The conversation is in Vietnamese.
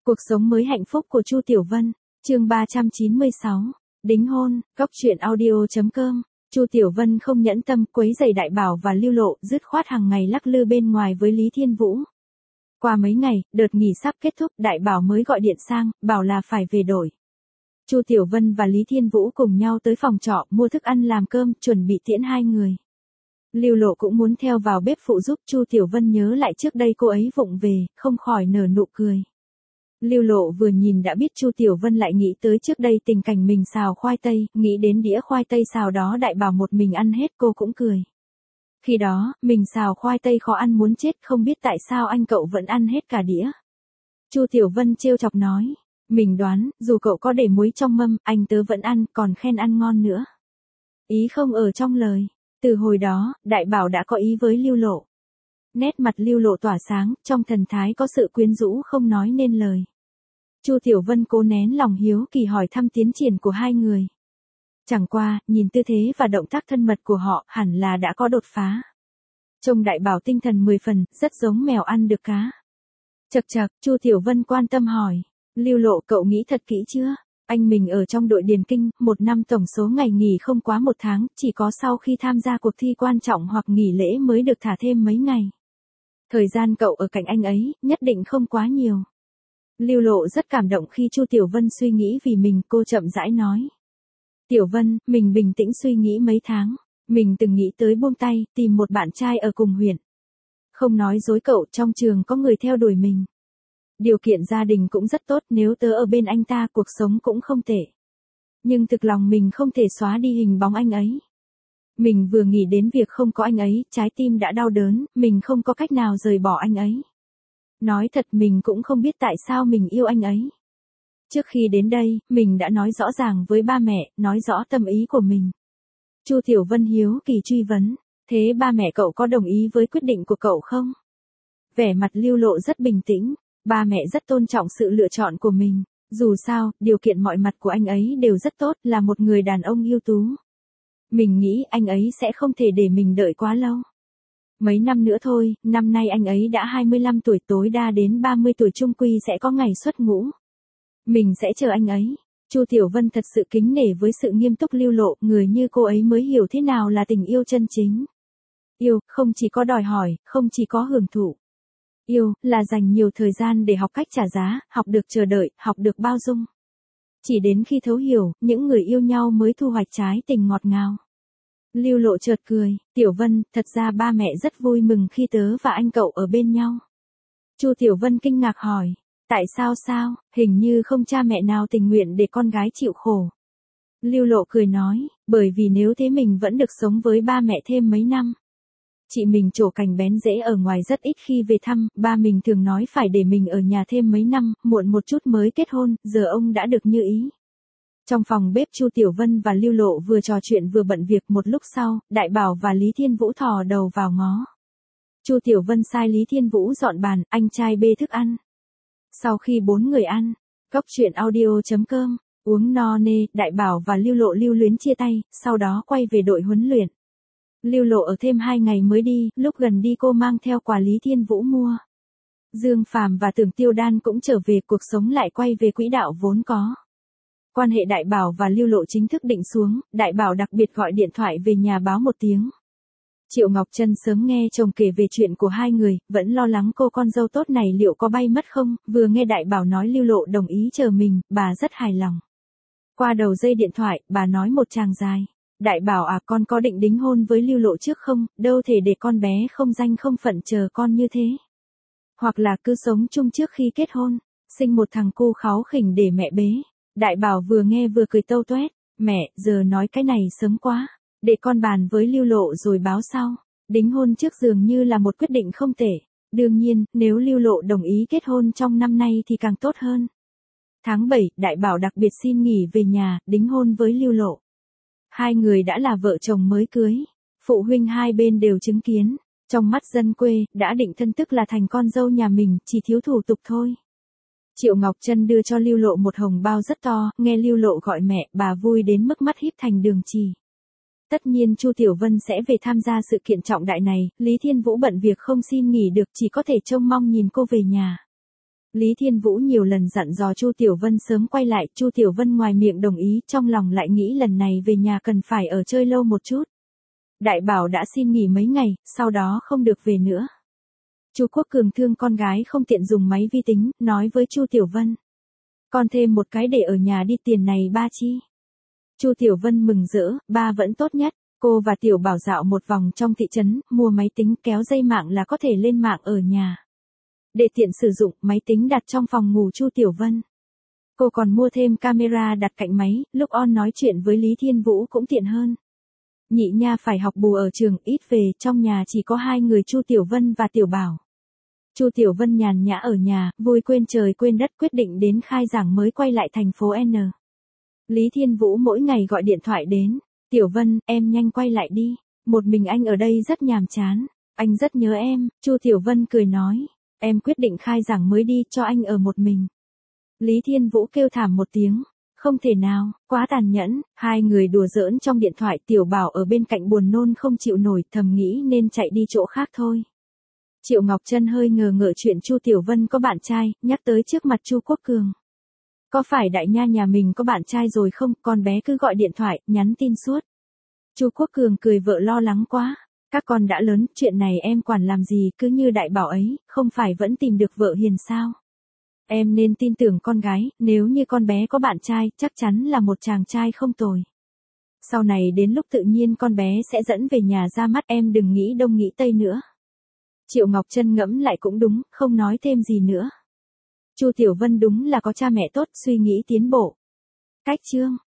Cuộc sống mới hạnh phúc của Chu Tiểu Vân, chương 396, đính hôn, góc truyện audio.com. Chu Tiểu Vân không nhẫn tâm quấy rầy Đại Bảo và Lưu Lộ, dứt khoát hàng ngày lắc lư bên ngoài với Lý Thiên Vũ. Qua mấy ngày, đợt nghỉ sắp kết thúc, Đại Bảo mới gọi điện sang, bảo là phải về đổi. Chu Tiểu Vân và Lý Thiên Vũ cùng nhau tới phòng trọ, mua thức ăn làm cơm, chuẩn bị tiễn hai người. Lưu Lộ cũng muốn theo vào bếp phụ giúp. Chu Tiểu Vân nhớ lại trước đây cô ấy vụng về, không khỏi nở nụ cười. Lưu Lộ vừa nhìn đã biết Chu Tiểu Vân lại nghĩ tới trước đây tình cảnh mình xào khoai tây, nghĩ đến đĩa khoai tây xào đó Đại Bảo một mình ăn hết, cô cũng cười. Khi đó, mình xào khoai tây khó ăn muốn chết, không biết tại sao anh cậu vẫn ăn hết cả đĩa. Chu Tiểu Vân trêu chọc nói, mình đoán, dù cậu có để muối trong mâm, anh tớ vẫn ăn, còn khen ăn ngon nữa. Ý không ở trong lời. Từ hồi đó, Đại Bảo đã có ý với Lưu Lộ. Nét mặt Lưu Lộ tỏa sáng, trong thần thái có sự quyến rũ không nói nên lời. Chu Tiểu Vân cố nén lòng hiếu kỳ hỏi thăm tiến triển của hai người. Chẳng qua, nhìn tư thế và động tác thân mật của họ, hẳn là đã có đột phá. Trông Đại Bảo tinh thần 10 phần, rất giống mèo ăn được cá. Chậc chậc, Chu Tiểu Vân quan tâm hỏi. Lưu Lộ, cậu nghĩ thật kỹ chưa? Anh mình ở trong đội điền kinh, một năm tổng số ngày nghỉ không quá 1 tháng, chỉ có sau khi tham gia cuộc thi quan trọng hoặc nghỉ lễ mới được thả thêm mấy ngày. Thời gian cậu ở cạnh anh ấy, nhất định không quá nhiều. Lưu Lộ rất cảm động khi Chu Tiểu Vân suy nghĩ vì mình, cô chậm rãi nói. Tiểu Vân, mình bình tĩnh suy nghĩ mấy tháng, mình từng nghĩ tới buông tay, tìm một bạn trai ở cùng huyện. Không nói dối cậu, trong trường có người theo đuổi mình. Điều kiện gia đình cũng rất tốt, nếu tớ ở bên anh ta cuộc sống cũng không tệ. Nhưng thực lòng mình không thể xóa đi hình bóng anh ấy. Mình vừa nghĩ đến việc không có anh ấy, trái tim đã đau đớn, mình không có cách nào rời bỏ anh ấy. Nói thật mình cũng không biết tại sao mình yêu anh ấy. Trước khi đến đây, mình đã nói rõ ràng với ba mẹ, nói rõ tâm ý của mình. Chu Tiểu Vân hiếu kỳ truy vấn, thế ba mẹ cậu có đồng ý với quyết định của cậu không? Vẻ mặt Lưu Lộ rất bình tĩnh, ba mẹ rất tôn trọng sự lựa chọn của mình. Dù sao, điều kiện mọi mặt của anh ấy đều rất tốt, là một người đàn ông ưu tú. Mình nghĩ anh ấy sẽ không thể để mình đợi quá lâu. Mấy năm nữa thôi, năm nay anh ấy đã 25 tuổi, tối đa đến 30 tuổi chung quy sẽ có ngày xuất ngũ. Mình sẽ chờ anh ấy. Chu Tiểu Vân thật sự kính nể với sự nghiêm túc Lưu Lộ, người như cô ấy mới hiểu thế nào là tình yêu chân chính. Yêu, không chỉ có đòi hỏi, không chỉ có hưởng thụ. Yêu, là dành nhiều thời gian để học cách trả giá, học được chờ đợi, học được bao dung. Chỉ đến khi thấu hiểu, những người yêu nhau mới thu hoạch trái tình ngọt ngào. Lưu Lộ chợt cười, Tiểu Vân, thật ra ba mẹ rất vui mừng khi tớ và anh cậu ở bên nhau. Chu Tiểu Vân kinh ngạc hỏi, tại sao sao, hình như không cha mẹ nào tình nguyện để con gái chịu khổ. Lưu Lộ cười nói, bởi vì nếu thế mình vẫn được sống với ba mẹ thêm mấy năm. Chị mình trổ cành bén rễ ở ngoài rất ít khi về thăm, ba mình thường nói phải để mình ở nhà thêm mấy năm, muộn một chút mới kết hôn, giờ ông đã được như ý. Trong phòng bếp Chu Tiểu Vân và Lưu Lộ vừa trò chuyện vừa bận việc, một lúc sau, Đại Bảo và Lý Thiên Vũ thò đầu vào ngó. Chu Tiểu Vân sai Lý Thiên Vũ dọn bàn, anh trai bê thức ăn. Sau khi 4 người ăn, góc truyện audio.com, uống no nê, Đại Bảo và Lưu Lộ lưu luyến chia tay, sau đó quay về đội huấn luyện. Lưu Lộ ở thêm 2 ngày mới đi, lúc gần đi cô mang theo quà Lý Thiên Vũ mua. Dương Phàm và Tưởng Tiêu Đan cũng trở về, cuộc sống lại quay về quỹ đạo vốn có. Quan hệ Đại Bảo và Lưu Lộ chính thức định xuống, Đại Bảo đặc biệt gọi điện thoại về nhà báo một tiếng. Triệu Ngọc Trân sớm nghe chồng kể về chuyện của hai người, vẫn lo lắng cô con dâu tốt này liệu có bay mất không, vừa nghe Đại Bảo nói Lưu Lộ đồng ý chờ mình, bà rất hài lòng. Qua đầu dây điện thoại, bà nói một tràng dài. Đại Bảo à, con có định đính hôn với Lưu Lộ trước không, đâu thể để con bé không danh không phận chờ con như thế. Hoặc là cứ sống chung trước khi kết hôn, sinh một thằng cu kháu khỉnh để mẹ bế. Đại Bảo vừa nghe vừa cười tâu toét, mẹ, giờ nói cái này sớm quá, để con bàn với Lưu Lộ rồi báo sau. Đính hôn trước dường như là một quyết định không tệ, đương nhiên, nếu Lưu Lộ đồng ý kết hôn trong năm nay thì càng tốt hơn. Tháng 7, Đại Bảo đặc biệt xin nghỉ về nhà, đính hôn với Lưu Lộ. Hai người đã là vợ chồng mới cưới, phụ huynh hai bên đều chứng kiến, trong mắt dân quê, đã định thân tức là thành con dâu nhà mình, chỉ thiếu thủ tục thôi. Triệu Ngọc Trân đưa cho Lưu Lộ một hồng bao rất to, nghe Lưu Lộ gọi mẹ, bà vui đến mức mắt híp thành đường chỉ. Tất nhiên Chu Tiểu Vân sẽ về tham gia sự kiện trọng đại này, Lý Thiên Vũ bận việc không xin nghỉ được, chỉ có thể trông mong nhìn cô về nhà. Lý Thiên Vũ nhiều lần dặn dò Chu Tiểu Vân sớm quay lại, Chu Tiểu Vân ngoài miệng đồng ý, trong lòng lại nghĩ lần này về nhà cần phải ở chơi lâu một chút. Đại bảo đã xin nghỉ mấy ngày, sau đó không được về nữa. Chu Quốc Cường thương con gái không tiện dùng máy vi tính, nói với Chu Tiểu Vân. Con thêm một cái để ở nhà đi, tiền này ba chi. Chu Tiểu Vân mừng rỡ, ba vẫn tốt nhất. Cô và Tiểu Bảo dạo một vòng trong thị trấn, mua máy tính kéo dây mạng là có thể lên mạng ở nhà. Để tiện sử dụng, máy tính đặt trong phòng ngủ Chu Tiểu Vân. Cô còn mua thêm camera đặt cạnh máy, lúc on nói chuyện với Lý Thiên Vũ cũng tiện hơn. Nhị nha phải học bù ở trường, ít về, trong nhà chỉ có hai người Chu Tiểu Vân và Tiểu Bảo. Chu Tiểu Vân nhàn nhã ở nhà, vui quên trời quên đất, quyết định đến khai giảng mới quay lại thành phố N. Lý Thiên Vũ mỗi ngày gọi điện thoại đến. Tiểu Vân, em nhanh quay lại đi. Một mình anh ở đây rất nhàm chán. Anh rất nhớ em. Chu Tiểu Vân cười nói. Em quyết định khai giảng mới đi, cho anh ở một mình. Lý Thiên Vũ kêu thảm một tiếng. Không thể nào, quá tàn nhẫn. Hai người đùa giỡn trong điện thoại, Tiểu Bảo ở bên cạnh buồn nôn không chịu nổi, thầm nghĩ nên chạy đi chỗ khác thôi. Triệu Ngọc Trân hơi ngờ ngợ chuyện Chu Tiểu Vân có bạn trai, nhắc tới trước mặt Chu Quốc Cường. Có phải đại nha nhà mình có bạn trai rồi không, con bé cứ gọi điện thoại, nhắn tin suốt. Chu Quốc Cường cười vợ lo lắng quá. Các con đã lớn, chuyện này em quản làm gì, cứ như đại bảo ấy, không phải vẫn tìm được vợ hiền sao. Em nên tin tưởng con gái, nếu như con bé có bạn trai, chắc chắn là một chàng trai không tồi. Sau này đến lúc tự nhiên con bé sẽ dẫn về nhà ra mắt, em đừng nghĩ đông nghĩ tây nữa. Triệu Ngọc Trân ngẫm lại cũng đúng, không nói thêm gì nữa. Chu Tiểu Vân đúng là có cha mẹ tốt, suy nghĩ tiến bộ. Cách chương